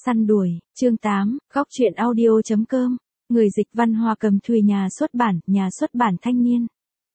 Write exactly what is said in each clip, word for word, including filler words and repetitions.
Săn đuổi, chương tám, góc truyện audio.com, người dịch văn Hoa Cầm Thùy, nhà xuất bản, nhà xuất bản Thanh Niên.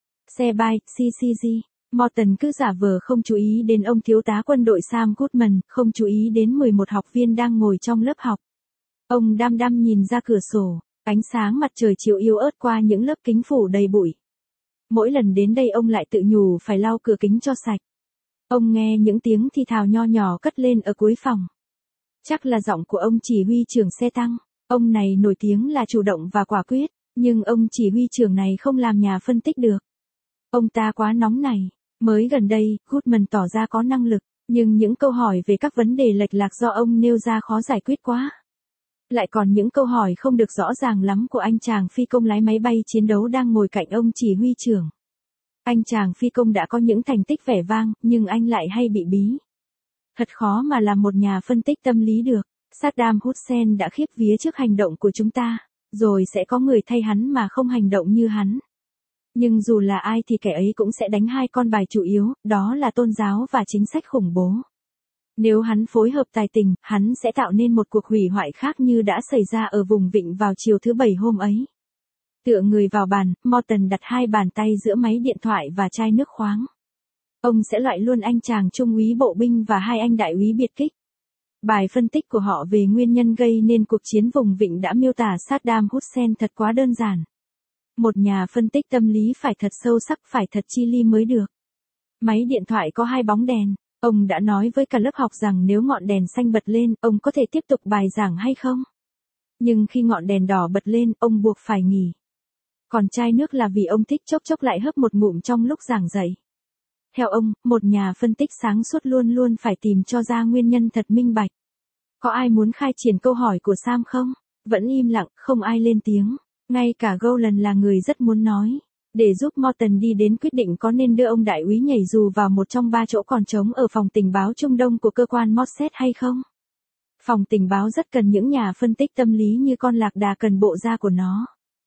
Xe bay, xê xê giê, Morton cứ giả vờ không chú ý đến ông thiếu tá quân đội Sam Goodman, không chú ý đến mười một học viên đang ngồi trong lớp học. Ông đăm đăm nhìn ra cửa sổ, ánh sáng mặt trời chiều yếu ớt qua những lớp kính phủ đầy bụi. Mỗi lần đến đây ông lại tự nhủ phải lau cửa kính cho sạch. Ông nghe những tiếng thì thào nho nhỏ cất lên ở cuối phòng. Chắc là giọng của ông chỉ huy trưởng xe tăng. Ông này nổi tiếng là chủ động và quả quyết, nhưng ông chỉ huy trưởng này không làm nhà phân tích được. Ông ta quá nóng này. Mới gần đây, Goodman tỏ ra có năng lực, nhưng những câu hỏi về các vấn đề lệch lạc do ông nêu ra khó giải quyết quá. Lại còn những câu hỏi không được rõ ràng lắm của anh chàng phi công lái máy bay chiến đấu đang ngồi cạnh ông chỉ huy trưởng. Anh chàng phi công đã có những thành tích vẻ vang, nhưng anh lại hay bị bí. Thật khó mà làm một nhà phân tích tâm lý được. Saddam Hussein đã khiếp vía trước hành động của chúng ta, rồi sẽ có người thay hắn mà không hành động như hắn. Nhưng dù là ai thì kẻ ấy cũng sẽ đánh hai con bài chủ yếu, đó là tôn giáo và chính sách khủng bố. Nếu hắn phối hợp tài tình, hắn sẽ tạo nên một cuộc hủy hoại khác như đã xảy ra ở vùng vịnh vào chiều thứ Bảy hôm ấy. Tựa người vào bàn, Morton đặt hai bàn tay giữa máy điện thoại và chai nước khoáng. Ông sẽ loại luôn anh chàng trung úy bộ binh và hai anh đại úy biệt kích. Bài phân tích của họ về nguyên nhân gây nên cuộc chiến vùng vịnh đã miêu tả Saddam Hussein thật quá đơn giản. Một nhà phân tích tâm lý phải thật sâu sắc, phải thật chi li mới được. Máy điện thoại có hai bóng đèn. Ông đã nói với cả lớp học rằng nếu ngọn đèn xanh bật lên, ông có thể tiếp tục bài giảng hay không? Nhưng khi ngọn đèn đỏ bật lên, ông buộc phải nghỉ. Còn chai nước là vì ông thích chốc chốc lại hớp một ngụm trong lúc giảng dạy. Theo ông, một nhà phân tích sáng suốt luôn luôn phải tìm cho ra nguyên nhân thật minh bạch. Có ai muốn khai triển câu hỏi của Sam không? Vẫn im lặng, không ai lên tiếng. Ngay cả Golan là người rất muốn nói. Để giúp Morton đi đến quyết định có nên đưa ông đại úy nhảy dù vào một trong ba chỗ còn trống ở phòng tình báo Trung Đông của cơ quan Mossad hay không? Phòng tình báo rất cần những nhà phân tích tâm lý như con lạc đà cần bộ da của nó.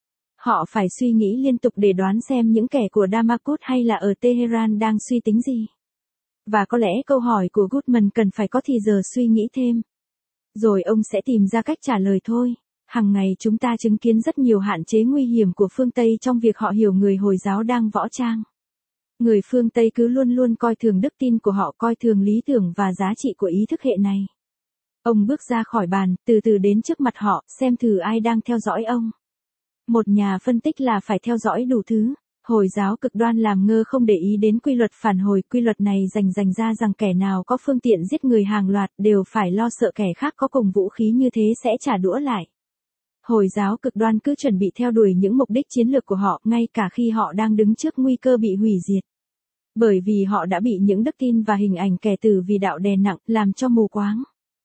Họ phải suy nghĩ liên tục để đoán xem những kẻ của Damascus hay là ở Tehran đang suy tính gì. Và có lẽ câu hỏi của Goodman cần phải có thì giờ suy nghĩ thêm. Rồi ông sẽ tìm ra cách trả lời thôi. Hằng ngày chúng ta chứng kiến rất nhiều hạn chế nguy hiểm của phương Tây trong việc họ hiểu người Hồi giáo đang võ trang. Người phương Tây cứ luôn luôn coi thường đức tin của họ, coi thường lý tưởng và giá trị của ý thức hệ này. Ông bước ra khỏi bàn, từ từ đến trước mặt họ, xem thử ai đang theo dõi ông. Một nhà phân tích là phải theo dõi đủ thứ. Hồi giáo cực đoan làm ngơ không để ý đến quy luật phản hồi. Quy luật này dành dành ra rằng kẻ nào có phương tiện giết người hàng loạt đều phải lo sợ kẻ khác có cùng vũ khí như thế sẽ trả đũa lại. Hồi giáo cực đoan cứ chuẩn bị theo đuổi những mục đích chiến lược của họ ngay cả khi họ đang đứng trước nguy cơ bị hủy diệt. Bởi vì họ đã bị những đức tin và hình ảnh kẻ tử vì đạo đè nặng, làm cho mù quáng.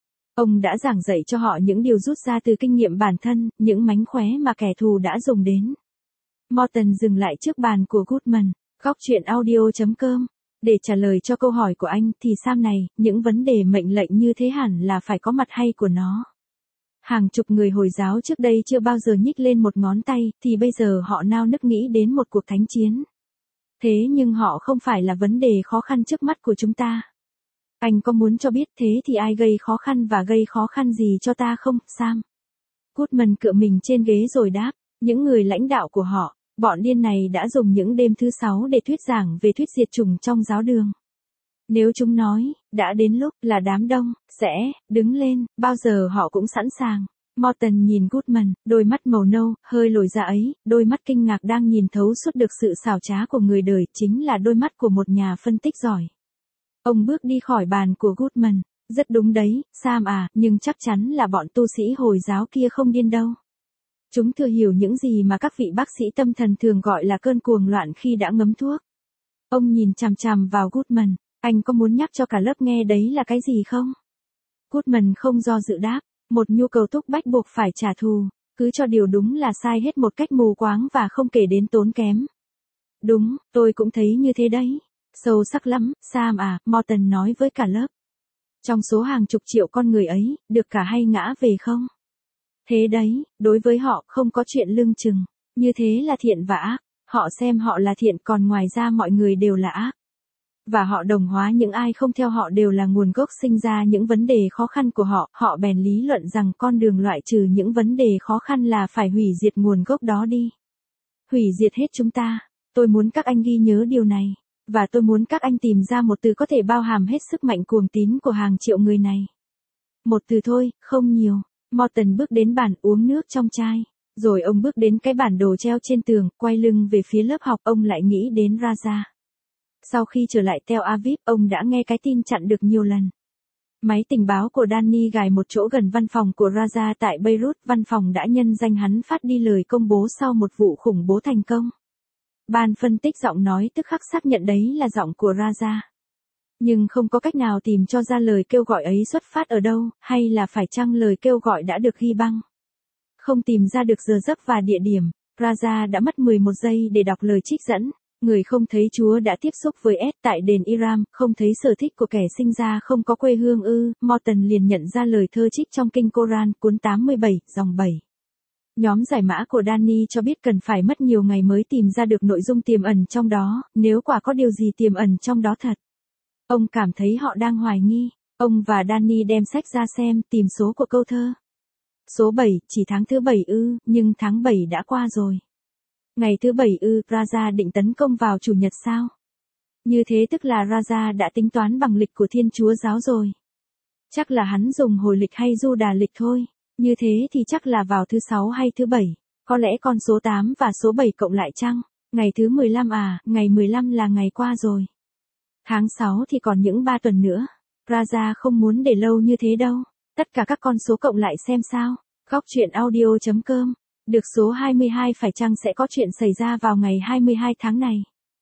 Ông đã giảng dạy cho họ những điều rút ra từ kinh nghiệm bản thân, những mánh khóe mà kẻ thù đã dùng đến. Morton dừng lại trước bàn của Goodman, góc truyện audio.com. Để trả lời cho câu hỏi của anh thì Sam này, những vấn đề mệnh lệnh như thế hẳn là phải có mặt hay của nó. Hàng chục người Hồi giáo trước đây chưa bao giờ nhích lên một ngón tay, thì bây giờ họ nao nức nghĩ đến một cuộc thánh chiến. Thế nhưng họ không phải là vấn đề khó khăn trước mắt của chúng ta. Anh có muốn cho biết thế thì ai gây khó khăn và gây khó khăn gì cho ta không, Sam? Goodman cựa mình trên ghế rồi đáp, những người lãnh đạo của họ, bọn điên này đã dùng những đêm thứ sáu để thuyết giảng về thuyết diệt chủng trong giáo đường. Nếu chúng nói, đã đến lúc là đám đông, sẽ, đứng lên, bao giờ họ cũng sẵn sàng. Morton nhìn Goodman, đôi mắt màu nâu, hơi lồi ra ấy, đôi mắt kinh ngạc đang nhìn thấu suốt được sự xảo trá của người đời, chính là đôi mắt của một nhà phân tích giỏi. Ông bước đi khỏi bàn của Goodman, rất đúng đấy, Sam à, nhưng chắc chắn là bọn tu sĩ Hồi giáo kia không điên đâu. Chúng thừa hiểu những gì mà các vị bác sĩ tâm thần thường gọi là cơn cuồng loạn khi đã ngấm thuốc. Ông nhìn chằm chằm vào Goodman. Anh có muốn nhắc cho cả lớp nghe đấy là cái gì không? Goodman không do dự đáp, một nhu cầu thúc bách buộc phải trả thù, cứ cho điều đúng là sai hết một cách mù quáng và không kể đến tốn kém. Đúng, tôi cũng thấy như thế đấy. Sâu sắc lắm, Sam à, Morton nói với cả lớp. Trong số hàng chục triệu con người ấy, được cả hay ngã về không? Thế đấy, đối với họ không có chuyện lưng chừng, như thế là thiện và ác, họ xem họ là thiện còn ngoài ra mọi người đều là ác. Và họ đồng hóa những ai không theo họ đều là nguồn gốc sinh ra những vấn đề khó khăn của họ. Họ bèn lý luận rằng con đường loại trừ những vấn đề khó khăn là phải hủy diệt nguồn gốc đó đi. Hủy diệt hết chúng ta. Tôi muốn các anh ghi nhớ điều này. Và tôi muốn các anh tìm ra một từ có thể bao hàm hết sức mạnh cuồng tín của hàng triệu người này. Một từ thôi, không nhiều. Morton bước đến bàn uống nước trong chai. Rồi ông bước đến cái bản đồ treo trên tường, quay lưng về phía lớp học, ông lại nghĩ đến Raja. Sau khi trở lại Tel Aviv, ông đã nghe cái tin chặn được nhiều lần. Máy tình báo của Danny gài một chỗ gần văn phòng của Raja tại Beirut, văn phòng đã nhân danh hắn phát đi lời công bố sau một vụ khủng bố thành công. Ban phân tích giọng nói tức khắc xác nhận đấy là giọng của Raja. Nhưng không có cách nào tìm cho ra lời kêu gọi ấy xuất phát ở đâu, hay là phải chăng lời kêu gọi đã được ghi băng. Không tìm ra được giờ giấc và địa điểm, Raja đã mất mười một giây để đọc lời trích dẫn. Người không thấy Chúa đã tiếp xúc với S tại đền Iram, không thấy sở thích của kẻ sinh ra không có quê hương ư. Morton liền nhận ra lời thơ trích trong kinh Koran, cuốn tám mươi bảy, dòng bảy. Nhóm giải mã của Danny cho biết cần phải mất nhiều ngày mới tìm ra được nội dung tiềm ẩn trong đó, nếu quả có điều gì tiềm ẩn trong đó thật. Ông cảm thấy họ đang hoài nghi. Ông và Danny đem sách ra xem, tìm số của câu thơ. Số bảy, chỉ tháng thứ bảy ư, nhưng tháng bảy đã qua rồi. Ngày thứ bảy ư, Raja định tấn công vào chủ nhật sao? Như thế tức là Raja đã tính toán bằng lịch của Thiên Chúa giáo rồi. Chắc là hắn dùng hồi lịch hay du đà lịch thôi. Như thế thì chắc là vào thứ sáu hay thứ bảy. Có lẽ con số tám và số bảy cộng lại chăng? Ngày thứ mười lăm à, ngày mười lăm là ngày qua rồi. Tháng sáu thì còn những ba tuần nữa. Raja không muốn để lâu như thế đâu. Tất cả các con số cộng lại xem sao. Góc truyện audio chấm com. Được số hai mươi hai phải chăng sẽ có chuyện xảy ra vào ngày hai mươi hai tháng này.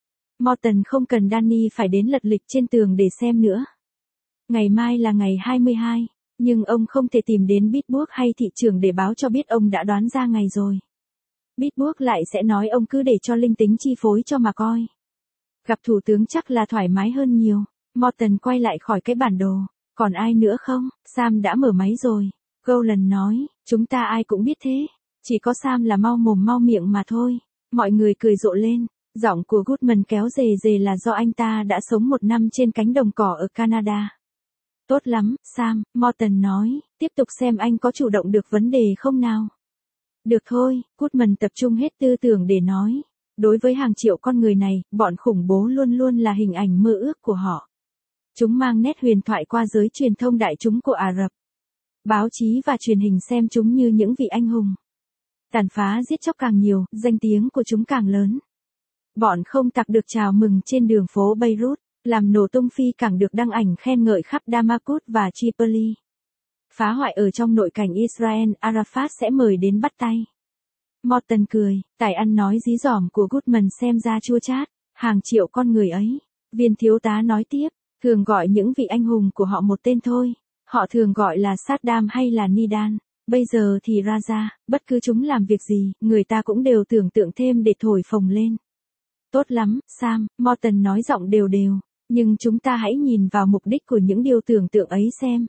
Morton không cần Danny phải đến lật lịch trên tường để xem nữa. Ngày mai là ngày hai mươi hai, nhưng ông không thể tìm đến Bitbook hay thị trường để báo cho biết ông đã đoán ra ngày rồi. Bitbook lại sẽ nói ông cứ để cho linh tính chi phối cho mà coi. Gặp thủ tướng chắc là thoải mái hơn nhiều. Morton quay lại khỏi cái bản đồ. Còn ai nữa không? Sam đã mở máy rồi. Golan nói, chúng ta ai cũng biết thế. Chỉ có Sam là mau mồm mau miệng mà thôi. Mọi người cười rộ lên. Giọng của Goodman kéo rề rề là do anh ta đã sống một năm trên cánh đồng cỏ ở Canada. Tốt lắm, Sam, Morton nói, tiếp tục xem anh có chủ động được vấn đề không nào. Được thôi, Goodman tập trung hết tư tưởng để nói. Đối với hàng triệu con người này, bọn khủng bố luôn luôn là hình ảnh mơ ước của họ. Chúng mang nét huyền thoại qua giới truyền thông đại chúng của Ả Rập. Báo chí và truyền hình xem chúng như những vị anh hùng. Tàn phá giết chóc càng nhiều, danh tiếng của chúng càng lớn. Bọn không tặc được chào mừng trên đường phố Beirut, làm nổ tung phi càng được đăng ảnh khen ngợi khắp Damascus và Tripoli. Phá hoại ở trong nội cảnh Israel, Arafat sẽ mời đến bắt tay. Morton cười, tài ăn nói dí dỏm của Goodman xem ra chua chát, hàng triệu con người ấy. Viên thiếu tá nói tiếp, thường gọi những vị anh hùng của họ một tên thôi. Họ thường gọi là Saddam hay là Nidan. Bây giờ thì Raja, bất cứ chúng làm việc gì, người ta cũng đều tưởng tượng thêm để thổi phồng lên. Tốt lắm, Sam, Morton nói giọng đều đều. Nhưng chúng ta hãy nhìn vào mục đích của những điều tưởng tượng ấy xem.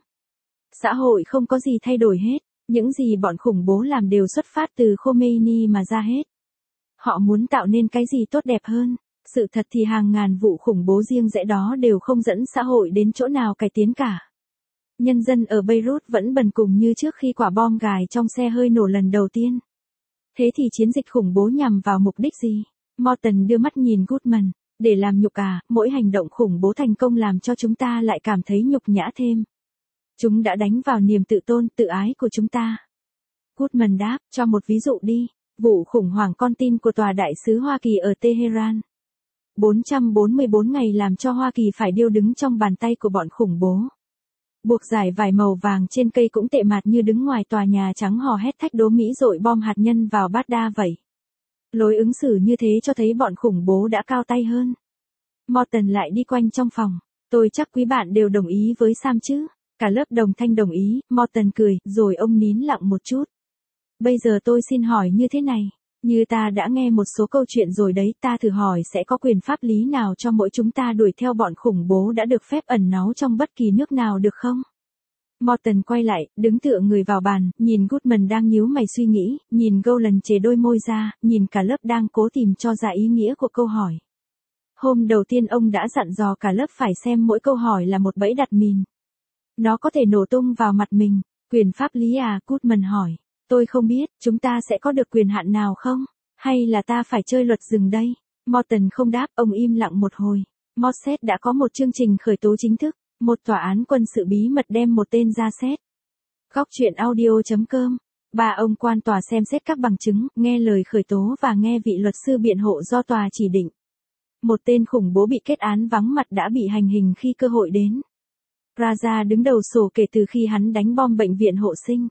Xã hội không có gì thay đổi hết. Những gì bọn khủng bố làm đều xuất phát từ Khomeini mà ra hết. Họ muốn tạo nên cái gì tốt đẹp hơn. Sự thật thì hàng ngàn vụ khủng bố riêng rẽ đó đều không dẫn xã hội đến chỗ nào cải tiến cả. Nhân dân ở Beirut vẫn bần cùng như trước khi quả bom gài trong xe hơi nổ lần đầu tiên. Thế thì chiến dịch khủng bố nhằm vào mục đích gì? Morton đưa mắt nhìn Goodman. Để làm nhục à, mỗi hành động khủng bố thành công làm cho chúng ta lại cảm thấy nhục nhã thêm. Chúng đã đánh vào niềm tự tôn, tự ái của chúng ta. Goodman đáp, cho một ví dụ đi. Vụ khủng hoảng con tin của tòa đại sứ Hoa Kỳ ở Tehran. bốn trăm bốn mươi bốn ngày làm cho Hoa Kỳ phải điêu đứng trong bàn tay của bọn khủng bố. Buộc giải vải màu vàng trên cây cũng tệ mạt như đứng ngoài tòa Nhà Trắng hò hét thách đố Mỹ dội bom hạt nhân vào Baghdad vậy. Lối ứng xử như thế cho thấy bọn khủng bố đã cao tay hơn. Morton lại đi quanh trong phòng. Tôi chắc quý bạn đều đồng ý với Sam chứ. Cả lớp đồng thanh đồng ý, Morton cười, rồi ông nín lặng một chút. Bây giờ tôi xin hỏi như thế này. Như ta đã nghe một số câu chuyện rồi đấy, ta thử hỏi sẽ có quyền pháp lý nào cho mỗi chúng ta đuổi theo bọn khủng bố đã được phép ẩn náu trong bất kỳ nước nào được không? Morton quay lại, đứng tựa người vào bàn, nhìn Goodman đang nhíu mày suy nghĩ, nhìn Golan chề đôi môi ra, nhìn cả lớp đang cố tìm cho ra ý nghĩa của câu hỏi. Hôm đầu tiên ông đã dặn dò cả lớp phải xem mỗi câu hỏi là một bẫy đặt mìn. Nó có thể nổ tung vào mặt mình. Quyền pháp lý à? Goodman hỏi. Tôi không biết, chúng ta sẽ có được quyền hạn nào không? Hay là ta phải chơi luật rừng đây? Morton không đáp, ông im lặng một hồi. Morset đã có một chương trình khởi tố chính thức. Một tòa án quân sự bí mật đem một tên ra xét. Góc chuyện audio chấm com. Ba ông quan tòa xem xét các bằng chứng, nghe lời khởi tố và nghe vị luật sư biện hộ do tòa chỉ định. Một tên khủng bố bị kết án vắng mặt đã bị hành hình khi cơ hội đến. Raja đứng đầu sổ kể từ khi hắn đánh bom bệnh viện hộ sinh.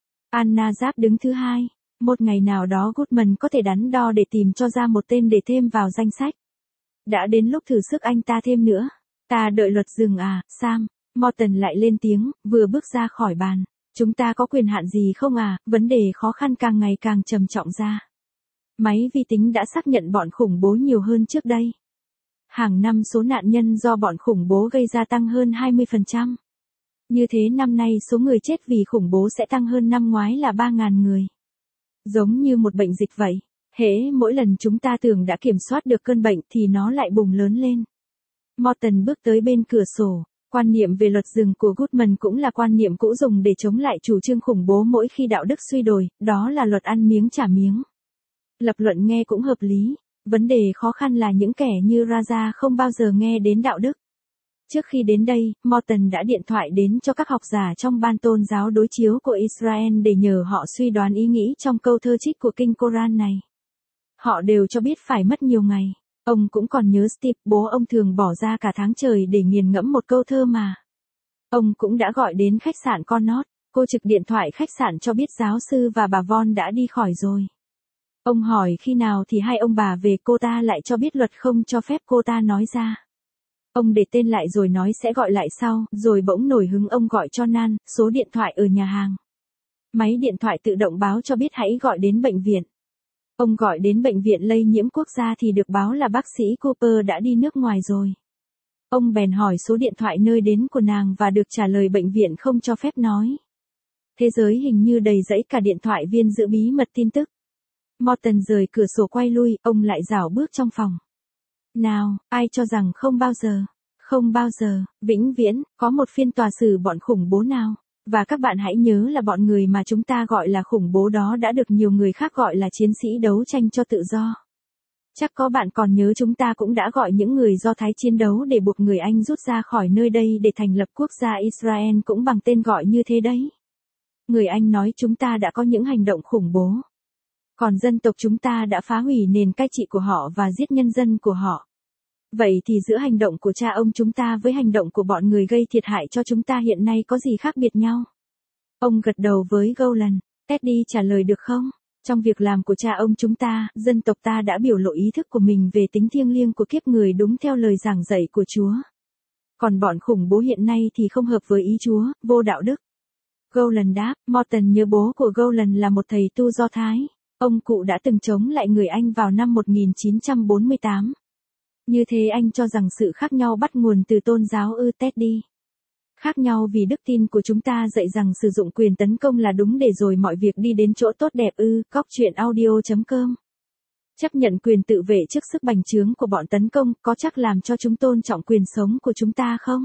Anna Giáp đứng thứ hai. Một ngày nào đó Goodman có thể đắn đo để tìm cho ra một tên để thêm vào danh sách. Đã đến lúc thử sức anh ta thêm nữa. Ta đợi luật rừng à, Sam? Morton lại lên tiếng, vừa bước ra khỏi bàn. Chúng ta có quyền hạn gì không à? Vấn đề khó khăn càng ngày càng trầm trọng ra. Máy vi tính đã xác nhận bọn khủng bố nhiều hơn trước đây. Hàng năm số nạn nhân do bọn khủng bố gây ra tăng hơn hai mươi phần trăm. Như thế năm nay số người chết vì khủng bố sẽ tăng hơn năm ngoái là ba nghìn người. Giống như một bệnh dịch vậy. Hễ mỗi lần chúng ta tưởng đã kiểm soát được cơn bệnh thì nó lại bùng lớn lên. Morton bước tới bên cửa sổ. Quan niệm về luật rừng của Goodman cũng là quan niệm cũ dùng để chống lại chủ trương khủng bố mỗi khi đạo đức suy đồi, đó là luật ăn miếng trả miếng. Lập luận nghe cũng hợp lý. Vấn đề khó khăn là những kẻ như Raja không bao giờ nghe đến đạo đức. Trước khi đến đây, Morton đã điện thoại đến cho các học giả trong ban tôn giáo đối chiếu của Israel để nhờ họ suy đoán ý nghĩ trong câu thơ trích của kinh Koran này. Họ đều cho biết phải mất nhiều ngày. Ông cũng còn nhớ Steve, bố ông thường bỏ ra cả tháng trời để nghiền ngẫm một câu thơ mà. Ông cũng đã gọi đến khách sạn Connaught. Cô trực điện thoại khách sạn cho biết giáo sư và bà Von đã đi khỏi rồi. Ông hỏi khi nào thì hai ông bà về, cô ta lại cho biết luật không cho phép cô ta nói ra. Ông để tên lại rồi nói sẽ gọi lại sau, rồi bỗng nổi hứng ông gọi cho Nan, số điện thoại ở nhà hàng. Máy điện thoại tự động báo cho biết hãy gọi đến bệnh viện. Ông gọi đến bệnh viện lây nhiễm quốc gia thì được báo là bác sĩ Cooper đã đi nước ngoài rồi. Ông bèn hỏi số điện thoại nơi đến của nàng và được trả lời bệnh viện không cho phép nói. Thế giới hình như đầy rẫy cả điện thoại viên giữ bí mật tin tức. Morton rời cửa sổ quay lui, ông lại rảo bước trong phòng. Nào, ai cho rằng không bao giờ, không bao giờ, vĩnh viễn, có một phiên tòa xử bọn khủng bố nào. Và các bạn hãy nhớ là bọn người mà chúng ta gọi là khủng bố đó đã được nhiều người khác gọi là chiến sĩ đấu tranh cho tự do. Chắc có bạn còn nhớ chúng ta cũng đã gọi những người Do Thái chiến đấu để buộc người Anh rút ra khỏi nơi đây để thành lập quốc gia Israel cũng bằng tên gọi như thế đấy. Người Anh nói chúng ta đã có những hành động khủng bố. Còn dân tộc chúng ta đã phá hủy nền cai trị của họ và giết nhân dân của họ. Vậy thì giữa hành động của cha ông chúng ta với hành động của bọn người gây thiệt hại cho chúng ta hiện nay có gì khác biệt nhau? Ông gật đầu với Golan. Teddy trả lời được không? Trong việc làm của cha ông chúng ta, dân tộc ta đã biểu lộ ý thức của mình về tính thiêng liêng của kiếp người đúng theo lời giảng dạy của Chúa. Còn bọn khủng bố hiện nay thì không hợp với ý Chúa, vô đạo đức. Golan đáp, Morton nhớ bố của Golan là một thầy tu Do Thái. Ông cụ đã từng chống lại người Anh vào năm một nghìn chín trăm bốn mươi tám. Như thế anh cho rằng sự khác nhau bắt nguồn từ tôn giáo ư Teddy? Khác nhau vì đức tin của chúng ta dạy rằng sử dụng quyền tấn công là đúng để rồi mọi việc đi đến chỗ tốt đẹp ư, góc chuyện audio chấm com. Chấp nhận quyền tự vệ trước sức bành trướng của bọn tấn công có chắc làm cho chúng tôn trọng quyền sống của chúng ta không?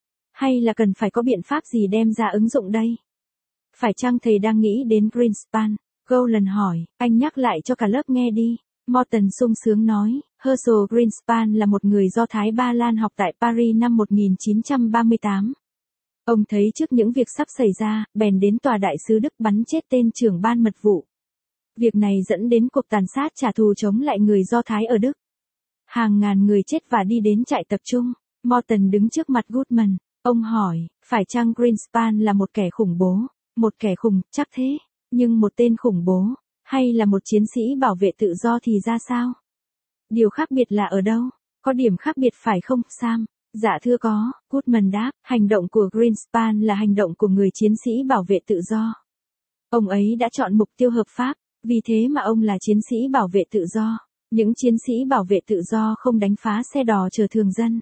Hay là cần phải có biện pháp gì đem ra ứng dụng đây? Phải chăng thầy đang nghĩ đến Greenspan? Golan hỏi, anh nhắc lại cho cả lớp nghe đi. Morton sung sướng nói, Herschel Greenspan là một người Do Thái Ba Lan học tại Paris năm một nghìn chín trăm ba mươi tám. Ông thấy trước những việc sắp xảy ra, bèn đến tòa đại sứ Đức bắn chết tên trưởng ban mật vụ. Việc này dẫn đến cuộc tàn sát trả thù chống lại người Do Thái ở Đức. Hàng ngàn người chết và đi đến trại tập trung. Morton đứng trước mặt Goodman. Ông hỏi, phải chăng Greenspan là một kẻ khủng bố? Một kẻ khủng, chắc thế. Nhưng một tên khủng bố, hay là một chiến sĩ bảo vệ tự do thì ra sao? Điều khác biệt là ở đâu? Có điểm khác biệt phải không, Sam? Dạ thưa có, Goodman đáp, hành động của Greenspan là hành động của người chiến sĩ bảo vệ tự do. Ông ấy đã chọn mục tiêu hợp pháp, vì thế mà ông là chiến sĩ bảo vệ tự do. Những chiến sĩ bảo vệ tự do không đánh phá xe đò chở thường dân.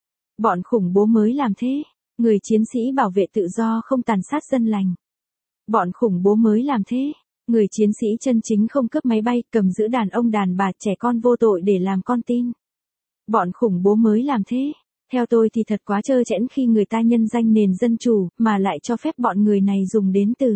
Bọn khủng bố mới làm thế. Người chiến sĩ bảo vệ tự do không tàn sát dân lành. Bọn khủng bố mới làm thế. Người chiến sĩ chân chính không cướp máy bay, cầm giữ đàn ông đàn bà trẻ con vô tội để làm con tin. bọn khủng bố mới làm thế. Theo tôi thì thật quá trơ trẽn khi người ta nhân danh nền dân chủ, mà lại cho phép bọn người này dùng đến từ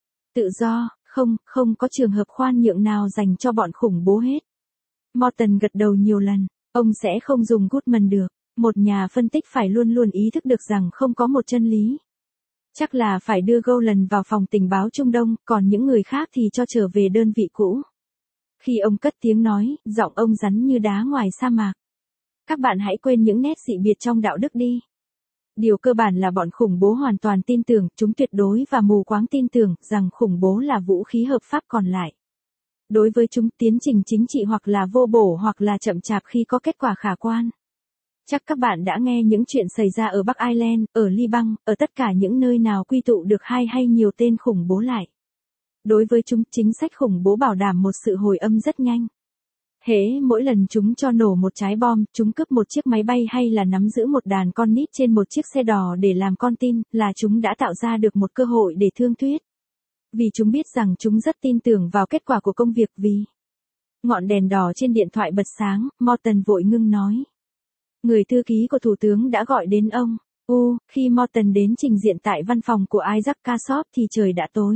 tự do, không, không có trường hợp khoan nhượng nào dành cho bọn khủng bố hết. Morton gật đầu nhiều lần, ông sẽ không dùng Goodman được, một nhà phân tích phải luôn luôn ý thức được rằng không có một chân lý. Chắc là phải đưa Golan vào phòng tình báo Trung Đông, còn những người khác thì cho trở về đơn vị cũ. Khi ông cất tiếng nói, giọng ông rắn như đá ngoài sa mạc. Các bạn hãy quên những nét dị biệt trong đạo đức đi. Điều cơ bản là bọn khủng bố hoàn toàn tin tưởng, chúng tuyệt đối và mù quáng tin tưởng rằng khủng bố là vũ khí hợp pháp còn lại. Đối với chúng, tiến trình chính trị hoặc là vô bổ hoặc là chậm chạp khi có kết quả khả quan. Chắc các bạn đã nghe những chuyện xảy ra ở Bắc Ireland, ở Liban, ở tất cả những nơi nào quy tụ được hai hay nhiều tên khủng bố lại. Đối với chúng, chính sách khủng bố bảo đảm một sự hồi âm rất nhanh. Hễ mỗi lần chúng cho nổ một trái bom, chúng cướp một chiếc máy bay hay là nắm giữ một đàn con nít trên một chiếc xe đò để làm con tin, là chúng đã tạo ra được một cơ hội để thương thuyết. Vì chúng biết rằng chúng rất tin tưởng vào kết quả của công việc vì... Ngọn đèn đỏ trên điện thoại bật sáng, Morton vội ngưng nói. Người thư ký của Thủ tướng đã gọi đến ông. U, khi Morton đến trình diện tại văn phòng của Isaac Kassoff thì trời đã tối.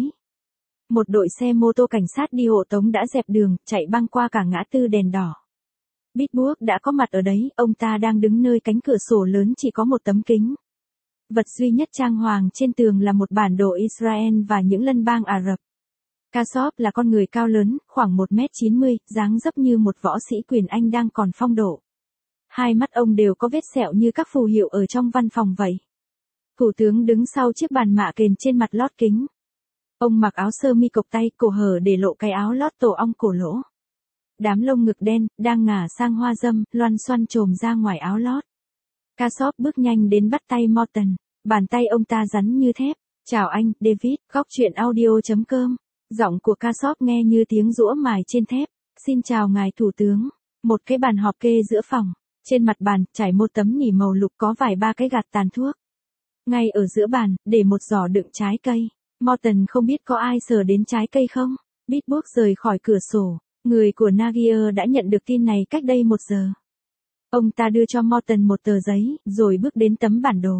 Một đội xe mô tô cảnh sát đi hộ tống đã dẹp đường, chạy băng qua cả ngã tư đèn đỏ. Bitburg đã có mặt ở đấy, ông ta đang đứng nơi cánh cửa sổ lớn chỉ có một tấm kính. Vật duy nhất trang hoàng trên tường là một bản đồ Israel và những lân bang Ả Rập. Kassoff là con người cao lớn, khoảng một mét chín mươi, dáng dấp như một võ sĩ quyền Anh đang còn phong độ. Hai mắt ông đều có vết sẹo như các phù hiệu ở trong văn phòng vậy. Thủ tướng đứng sau chiếc bàn mạ kền trên mặt lót kính. Ông mặc áo sơ mi cộc tay, cổ hở để lộ cái áo lót tổ ong cổ lỗ. Đám lông ngực đen, đang ngả sang hoa dâm, loăn xoăn trồm ra ngoài áo lót. Kassoff bước nhanh đến bắt tay Morton. Bàn tay ông ta rắn như thép. Chào anh, David, góc chuyện audio chấm com. Giọng của Kassoff nghe như tiếng giũa mài trên thép. Xin chào ngài thủ tướng. Một cái bàn họp kê giữa phòng. Trên mặt bàn, trải một tấm nỉ màu lục có vài ba cái gạt tàn thuốc. Ngay ở giữa bàn, để một giỏ đựng trái cây. Morton không biết có ai sờ đến trái cây không? Bitburg rời khỏi cửa sổ. Người của Nagier đã nhận được tin này cách đây một giờ. Ông ta đưa cho Morton một tờ giấy, rồi bước đến tấm bản đồ.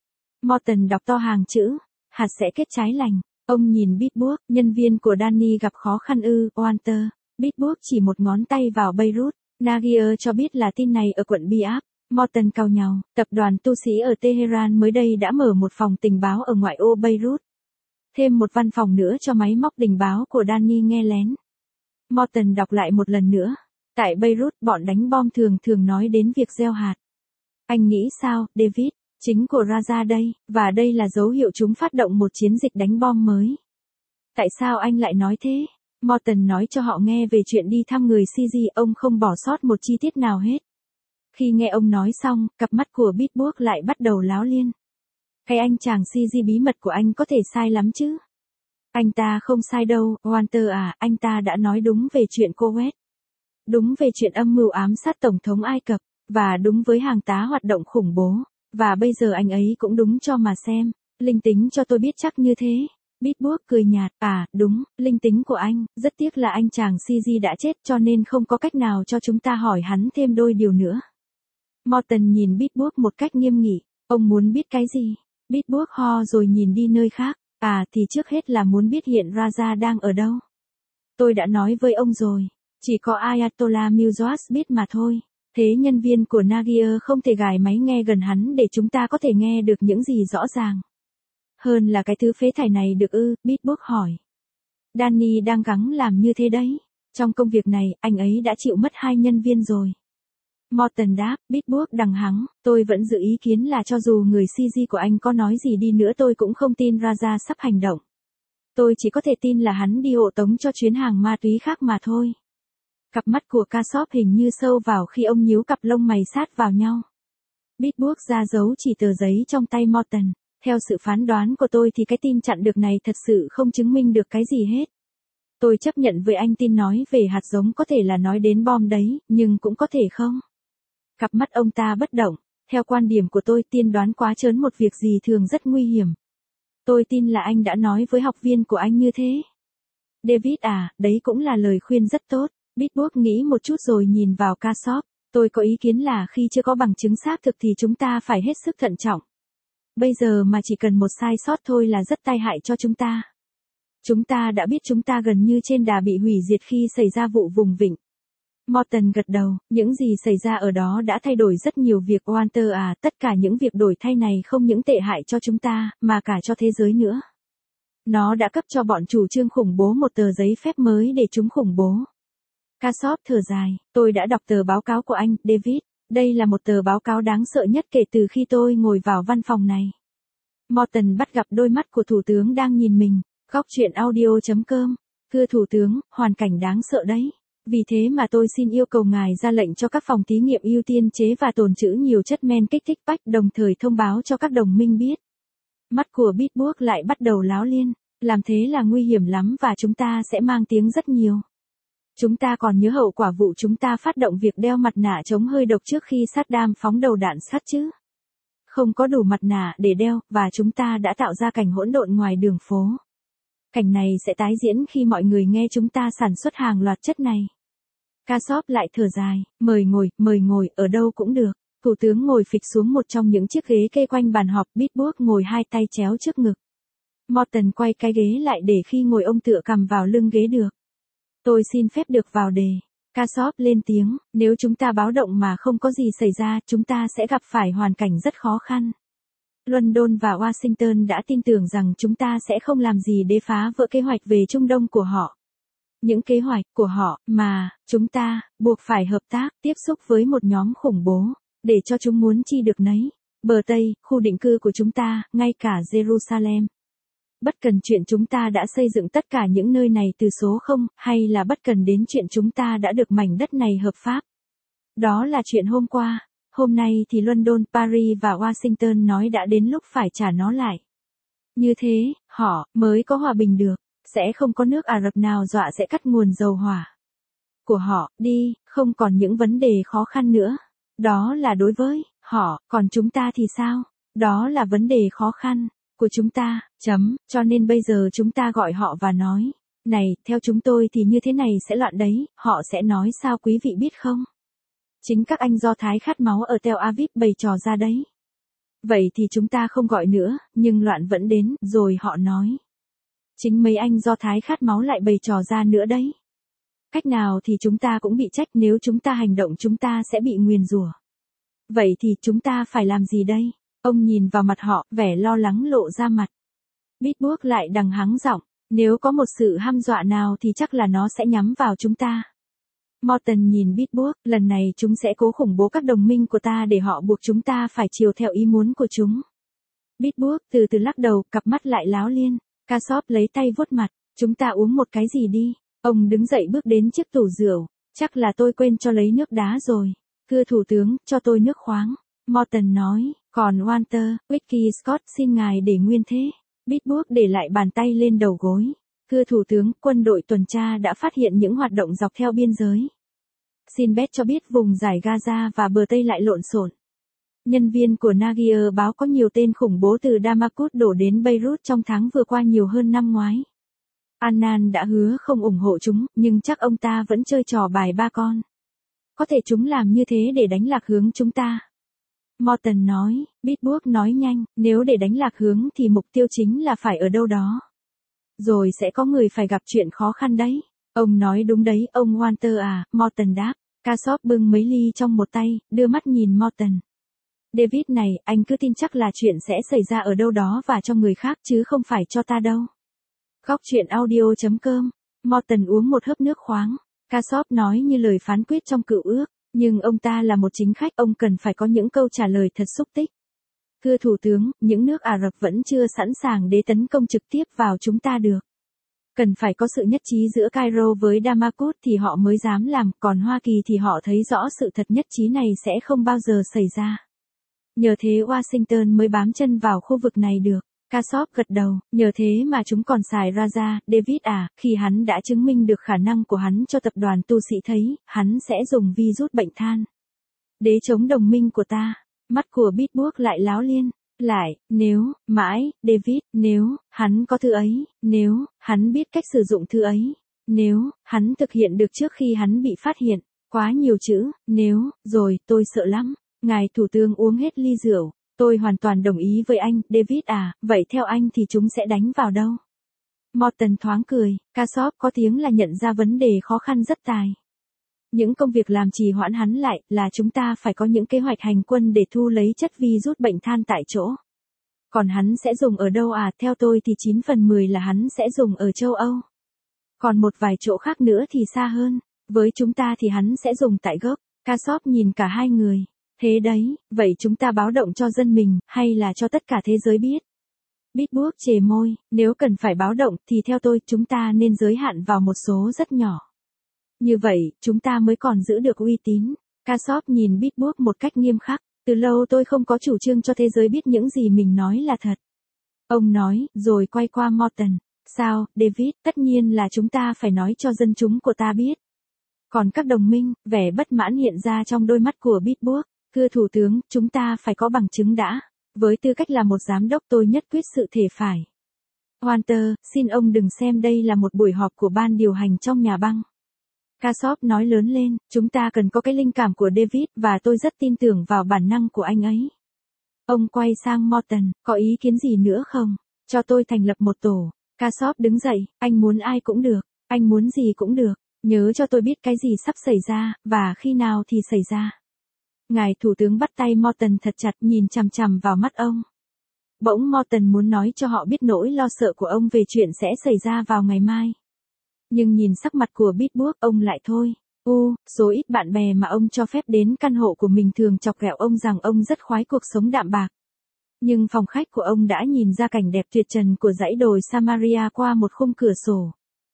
Morton đọc to hàng chữ. Hạt sẽ kết trái lành. Ông nhìn Bitburg, nhân viên của Danny gặp khó khăn ư, Walter. Bitburg chỉ một ngón tay vào Beirut. Nagier cho biết là tin này ở quận Biab. Morton cau nhàu. Tập đoàn tu sĩ ở Tehran mới đây đã mở một phòng tình báo ở ngoại ô Beirut. Thêm một văn phòng nữa cho máy móc tình báo của Danny nghe lén. Morton đọc lại một lần nữa. Tại Beirut, bọn đánh bom thường thường nói đến việc gieo hạt. Anh nghĩ sao, David? Chính của Raja đây, và đây là dấu hiệu chúng phát động một chiến dịch đánh bom mới. Tại sao anh lại nói thế? Morton nói cho họ nghe về chuyện đi thăm người Syria, ông không bỏ sót một chi tiết nào hết. Khi nghe ông nói xong, cặp mắt của Bitburg lại bắt đầu láo liên. Cái anh chàng Syria bí mật của anh có thể sai lắm chứ? Anh ta không sai đâu, Walter à, anh ta đã nói đúng về chuyện Kuwait. Đúng về chuyện âm mưu ám sát Tổng thống Ai Cập, và đúng với hàng tá hoạt động khủng bố. Và bây giờ anh ấy cũng đúng cho mà xem. Linh tính cho tôi biết chắc như thế. Bitburg cười nhạt, à, đúng, linh tính của anh, rất tiếc là anh chàng Syria đã chết cho nên không có cách nào cho chúng ta hỏi hắn thêm đôi điều nữa. Morton nhìn Bitburg một cách nghiêm nghị, ông muốn biết cái gì? Bitburg ho rồi nhìn đi nơi khác, à thì trước hết là muốn biết hiện Raja đang ở đâu. Tôi đã nói với ông rồi, chỉ có Ayatollah Mewzwas biết mà thôi. Thế nhân viên của Nagier không thể gài máy nghe gần hắn để chúng ta có thể nghe được những gì rõ ràng. Hơn là cái thứ phế thải này được ư, Bitburg hỏi. Danny đang gắng làm như thế đấy. Trong công việc này, anh ấy đã chịu mất hai nhân viên rồi. Morton đáp, Bitburg đằng hắng, tôi vẫn giữ ý kiến là cho dù người Syria của anh có nói gì đi nữa tôi cũng không tin Raja sắp hành động. Tôi chỉ có thể tin là hắn đi hộ tống cho chuyến hàng ma túy khác mà thôi. Cặp mắt của Kassoff hình như sâu vào khi ông nhíu cặp lông mày sát vào nhau. Bitburg ra dấu chỉ tờ giấy trong tay Morton. Theo sự phán đoán của tôi thì cái tin chặn được này thật sự không chứng minh được cái gì hết. Tôi chấp nhận với anh tin nói về hạt giống có thể là nói đến bom đấy, nhưng cũng có thể không. Cặp mắt ông ta bất động. Theo quan điểm của tôi, tiên đoán quá trớn một việc gì thường rất nguy hiểm. Tôi tin là anh đã nói với học viên của anh như thế. David à, đấy cũng là lời khuyên rất tốt. Bitburg nghĩ một chút rồi nhìn vào Kassoff. Tôi có ý kiến là khi chưa có bằng chứng xác thực thì chúng ta phải hết sức thận trọng. Bây giờ mà chỉ cần một sai sót thôi là rất tai hại cho chúng ta. Chúng ta đã biết chúng ta gần như trên đà bị hủy diệt khi xảy ra vụ vùng vịnh. Morton gật đầu, những gì xảy ra ở đó đã thay đổi rất nhiều việc Walter à, tất cả những việc đổi thay này không những tệ hại cho chúng ta, mà cả cho thế giới nữa. Nó đã cấp cho bọn chủ trương khủng bố một tờ giấy phép mới để chúng khủng bố. Cassoff thở dài, tôi đã đọc tờ báo cáo của anh, David. Đây là một tờ báo cáo đáng sợ nhất kể từ khi tôi ngồi vào văn phòng này. Morton bắt gặp đôi mắt của Thủ tướng đang nhìn mình. Góc chuyện audio chấm com. Thưa Thủ tướng, hoàn cảnh đáng sợ đấy. Vì thế mà tôi xin yêu cầu ngài ra lệnh cho các phòng thí nghiệm ưu tiên chế và tồn trữ nhiều chất men kích thích bách, đồng thời thông báo cho các đồng minh biết. Mắt của Bitburg lại bắt đầu láo liên. Làm thế là nguy hiểm lắm và chúng ta sẽ mang tiếng rất nhiều. Chúng ta còn nhớ hậu quả vụ chúng ta phát động việc đeo mặt nạ chống hơi độc trước khi Saddam phóng đầu đạn sắt chứ. Không có đủ mặt nạ để đeo, và chúng ta đã tạo ra cảnh hỗn độn ngoài đường phố. Cảnh này sẽ tái diễn khi mọi người nghe chúng ta sản xuất hàng loạt chất này. Cassoff lại thở dài, mời ngồi, mời ngồi, ở đâu cũng được. Thủ tướng ngồi phịch xuống một trong những chiếc ghế kê quanh bàn họp, Bitburg ngồi hai tay chéo trước ngực. Morton quay cái ghế lại để khi ngồi ông tựa cằm vào lưng ghế được. Tôi xin phép được vào đề. Cassoff lên tiếng, nếu chúng ta báo động mà không có gì xảy ra, chúng ta sẽ gặp phải hoàn cảnh rất khó khăn. London và Washington đã tin tưởng rằng chúng ta sẽ không làm gì để phá vỡ kế hoạch về Trung Đông của họ. Những kế hoạch của họ mà chúng ta buộc phải hợp tác, tiếp xúc với một nhóm khủng bố, để cho chúng muốn chi được nấy. Bờ Tây, khu định cư của chúng ta, ngay cả Jerusalem. Bất cần chuyện chúng ta đã xây dựng tất cả những nơi này từ số không, hay là bất cần đến chuyện chúng ta đã được mảnh đất này hợp pháp. Đó là chuyện hôm qua. Hôm nay thì London, Paris và Washington nói đã đến lúc phải trả nó lại. Như thế, họ mới có hòa bình được. Sẽ không có nước Ả Rập nào dọa sẽ cắt nguồn dầu hỏa của họ đi, không còn những vấn đề khó khăn nữa. Đó là đối với họ, còn chúng ta thì sao? Đó là vấn đề khó khăn của chúng ta, chấm, cho nên bây giờ chúng ta gọi họ và nói, này, theo chúng tôi thì như thế này sẽ loạn đấy, họ sẽ nói sao quý vị biết không? Chính các anh Do Thái khát máu ở Tel Aviv bày trò ra đấy. Vậy thì chúng ta không gọi nữa, nhưng loạn vẫn đến, rồi họ nói. Chính mấy anh Do Thái khát máu lại bày trò ra nữa đấy. Cách nào thì chúng ta cũng bị trách, nếu chúng ta hành động chúng ta sẽ bị nguyền rủa. Vậy thì chúng ta phải làm gì đây? Ông nhìn vào mặt họ, vẻ lo lắng lộ ra mặt. Bitburg lại đằng hắng giọng, nếu có một sự hăm dọa nào thì chắc là nó sẽ nhắm vào chúng ta. Morton nhìn Bitburg, lần này chúng sẽ cố khủng bố các đồng minh của ta để họ buộc chúng ta phải chiều theo ý muốn của chúng. Bitburg từ từ lắc đầu, cặp mắt lại láo liên. Cassoff lấy tay vuốt mặt, chúng ta uống một cái gì đi. Ông đứng dậy bước đến chiếc tủ rượu, chắc là tôi quên cho lấy nước đá rồi. Thưa Thủ tướng, cho tôi nước khoáng. Morton nói, còn Walter, Whisky Scott xin ngài để nguyên thế. Bitburg để lại bàn tay lên đầu gối. Thưa Thủ tướng, quân đội tuần tra đã phát hiện những hoạt động dọc theo biên giới. Xin Beth cho biết vùng giải Gaza và bờ Tây lại lộn xộn. Nhân viên của Nagier báo có nhiều tên khủng bố từ Damascus đổ đến Beirut trong tháng vừa qua nhiều hơn năm ngoái. Annan đã hứa không ủng hộ chúng, nhưng chắc ông ta vẫn chơi trò bài ba con. Có thể chúng làm như thế để đánh lạc hướng chúng ta. Morton nói, Bitburg nói nhanh, nếu để đánh lạc hướng thì mục tiêu chính là phải ở đâu đó. Rồi sẽ có người phải gặp chuyện khó khăn đấy. Ông nói đúng đấy, ông Walter à, Morton đáp. Cassoff bưng mấy ly trong một tay, đưa mắt nhìn Morton. David này, anh cứ tin chắc là chuyện sẽ xảy ra ở đâu đó và cho người khác chứ không phải cho ta đâu. Góc chuyện audio chấm com. Morton uống một hớp nước khoáng. Cassoff nói như lời phán quyết trong cựu ước, nhưng ông ta là một chính khách, ông cần phải có những câu trả lời thật xúc tích. Thưa Thủ tướng, những nước Ả Rập vẫn chưa sẵn sàng để tấn công trực tiếp vào chúng ta được. Cần phải có sự nhất trí giữa Cairo với Damascus thì họ mới dám làm, còn Hoa Kỳ thì họ thấy rõ sự thật nhất trí này sẽ không bao giờ xảy ra. Nhờ thế Washington mới bám chân vào khu vực này được. Cassoff gật đầu, nhờ thế mà chúng còn xài Raja, David à, khi hắn đã chứng minh được khả năng của hắn cho tập đoàn tu sĩ thấy, hắn sẽ dùng virus bệnh than để chống đồng minh của ta. Mắt của Bitburg lại láo liên. Lại, nếu, mãi, David, nếu, hắn có thứ ấy, nếu, hắn biết cách sử dụng thứ ấy, nếu, hắn thực hiện được trước khi hắn bị phát hiện. Quá nhiều chữ, nếu, rồi, tôi sợ lắm. Ngài thủ tướng uống hết ly rượu. Tôi hoàn toàn đồng ý với anh, David à, vậy theo anh thì chúng sẽ đánh vào đâu? Morton thoáng cười, Kasop có tiếng là nhận ra vấn đề khó khăn rất tài. Những công việc làm trì hoãn hắn lại là chúng ta phải có những kế hoạch hành quân để thu lấy chất virus bệnh than tại chỗ. Còn hắn sẽ dùng ở đâu à? Theo tôi thì chín phần mười là hắn sẽ dùng ở châu Âu. Còn một vài chỗ khác nữa thì xa hơn. Với chúng ta thì hắn sẽ dùng tại gốc. Kasop nhìn cả hai người. Thế đấy, vậy chúng ta báo động cho dân mình, hay là cho tất cả thế giới biết? Bitburg chề môi, nếu cần phải báo động thì theo tôi chúng ta nên giới hạn vào một số rất nhỏ. Như vậy, chúng ta mới còn giữ được uy tín. Kasop nhìn Bitburg một cách nghiêm khắc. Từ lâu tôi không có chủ trương cho thế giới biết những gì mình nói là thật. Ông nói, rồi quay qua Morton. Sao, David, tất nhiên là chúng ta phải nói cho dân chúng của ta biết. Còn các đồng minh, vẻ bất mãn hiện ra trong đôi mắt của Bitburg. Thưa Thủ tướng, chúng ta phải có bằng chứng đã. Với tư cách là một giám đốc tôi nhất quyết sự thể phải. Walter, xin ông đừng xem đây là một buổi họp của ban điều hành trong nhà băng. Kasop nói lớn lên, chúng ta cần có cái linh cảm của David và tôi rất tin tưởng vào bản năng của anh ấy. Ông quay sang Morton, có ý kiến gì nữa không? Cho tôi thành lập một tổ. Kasop đứng dậy, anh muốn ai cũng được, anh muốn gì cũng được, nhớ cho tôi biết cái gì sắp xảy ra, và khi nào thì xảy ra. Ngài thủ tướng bắt tay Morton thật chặt nhìn chằm chằm vào mắt ông. Bỗng Morton muốn nói cho họ biết nỗi lo sợ của ông về chuyện sẽ xảy ra vào ngày mai. Nhưng nhìn sắc mặt của Bitburg, ông lại thôi. U, số ít bạn bè mà ông cho phép đến căn hộ của mình thường chọc ghẹo ông rằng ông rất khoái cuộc sống đạm bạc. Nhưng phòng khách của ông đã nhìn ra cảnh đẹp tuyệt trần của dãy đồi Samaria qua một khung cửa sổ.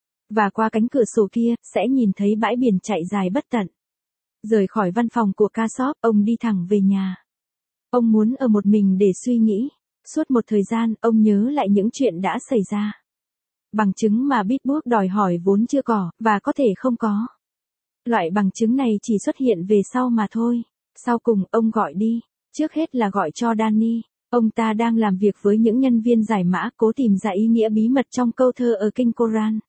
Và qua cánh cửa sổ kia, sẽ nhìn thấy bãi biển chạy dài bất tận. Rời khỏi văn phòng của Kasop, ông đi thẳng về nhà. Ông muốn ở một mình để suy nghĩ. Suốt một thời gian, ông nhớ lại những chuyện đã xảy ra. Bằng chứng mà Bitburg đòi hỏi vốn chưa có, và có thể không có. Loại bằng chứng này chỉ xuất hiện về sau mà thôi. Sau cùng, ông gọi đi. Trước hết là gọi cho Danny. Ông ta đang làm việc với những nhân viên giải mã cố tìm ra ý nghĩa bí mật trong câu thơ ở kinh Koran.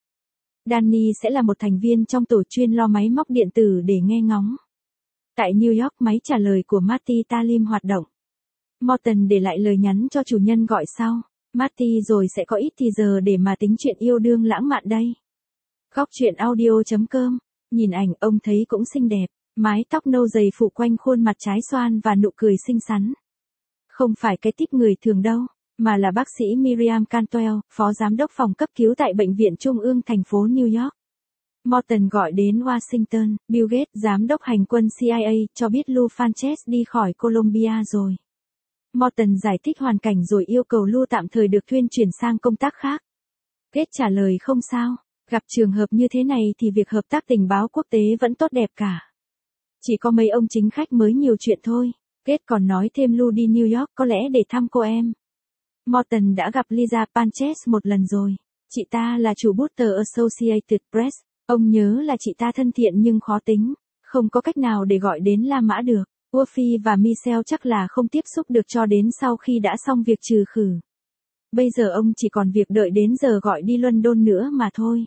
Danny sẽ là một thành viên trong tổ chuyên lo máy móc điện tử để nghe ngóng. Tại New York, máy trả lời của Marty Talim hoạt động. Morton để lại lời nhắn cho chủ nhân gọi sau. Marty rồi sẽ có ít thì giờ để mà tính chuyện yêu đương lãng mạn đây. Góc truyện audio chấm com. Nhìn ảnh ông thấy cũng xinh đẹp. Mái tóc nâu dày phủ quanh khuôn mặt trái xoan và nụ cười xinh xắn. Không phải cái típ người thường đâu, mà là bác sĩ Miriam Cantwell, phó giám đốc phòng cấp cứu tại Bệnh viện Trung ương thành phố New York. Morton gọi đến Washington, Bill Gates, giám đốc hành quân C I A, cho biết Lou Sanchez đi khỏi Colombia rồi. Morton giải thích hoàn cảnh rồi yêu cầu Lou tạm thời được thuyên chuyển sang công tác khác. Gates trả lời không sao, gặp trường hợp như thế này thì việc hợp tác tình báo quốc tế vẫn tốt đẹp cả. Chỉ có mấy ông chính khách mới nhiều chuyện thôi. Gates còn nói thêm Lou đi New York có lẽ để thăm cô em. Morton đã gặp Lisa Sanchez một lần rồi. Chị ta là chủ bút tờ Associated Press. Ông nhớ là chị ta thân thiện nhưng khó tính. Không có cách nào để gọi đến La Mã được. Wolfie và Michelle chắc là không tiếp xúc được cho đến sau khi đã xong việc trừ khử. Bây giờ ông chỉ còn việc đợi đến giờ gọi đi London nữa mà thôi.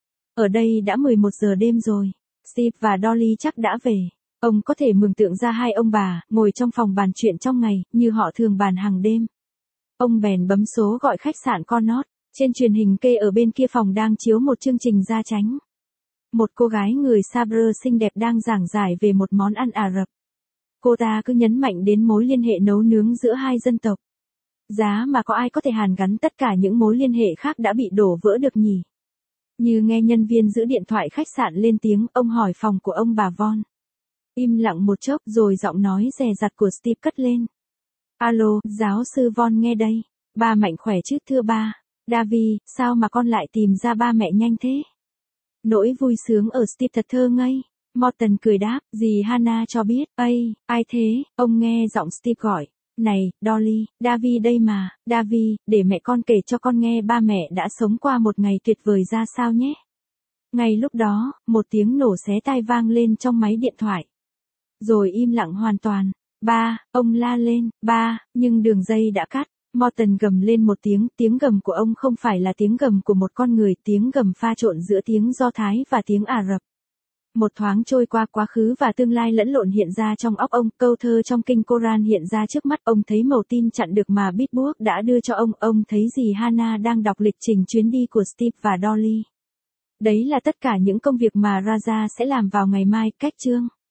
Ở đây đã mười một giờ đêm rồi. Steve và Dolly chắc đã về. Ông có thể mường tượng ra hai ông bà, ngồi trong phòng bàn chuyện trong ngày, như họ thường bàn hàng đêm. Ông bèn bấm số gọi khách sạn Connaught. Trên truyền hình kê ở bên kia phòng đang chiếu một chương trình gia chánh. Một cô gái người Sabre xinh đẹp đang giảng giải về một món ăn Ả Rập. Cô ta cứ nhấn mạnh đến mối liên hệ nấu nướng giữa hai dân tộc. Giá mà có ai có thể hàn gắn tất cả những mối liên hệ khác đã bị đổ vỡ được nhỉ? Như nghe nhân viên giữ điện thoại khách sạn lên tiếng, ông hỏi phòng của ông bà Von. Im lặng một chốc rồi giọng nói dè dặt của Steve cất lên. Alo, giáo sư Von nghe đây. Ba mạnh khỏe chứ thưa ba. Davi, sao mà con lại tìm ra ba mẹ nhanh thế? Nỗi vui sướng ở Steve thật thơ ngây. Morton cười đáp, dì Hannah cho biết, ây, ai thế, ông nghe giọng Steve gọi. Này, Dolly, Davi đây mà, Davi, để mẹ con kể cho con nghe ba mẹ đã sống qua một ngày tuyệt vời ra sao nhé. Ngay lúc đó, một tiếng nổ xé tai vang lên trong máy điện thoại. Rồi im lặng hoàn toàn. Ba, ông la lên, ba, nhưng đường dây đã cắt. Morton gầm lên một tiếng, tiếng gầm của ông không phải là tiếng gầm của một con người, tiếng gầm pha trộn giữa tiếng Do Thái và tiếng Ả Rập. Một thoáng trôi qua, quá khứ và tương lai lẫn lộn hiện ra trong óc ông, câu thơ trong kinh Koran hiện ra trước mắt ông, thấy mẩu tin chặn được mà Bitbook đã đưa cho ông, ông thấy dì Hannah đang đọc lịch trình chuyến đi của Steve và Dolly. Đấy là tất cả những công việc mà Raja sẽ làm vào ngày mai, cách chương.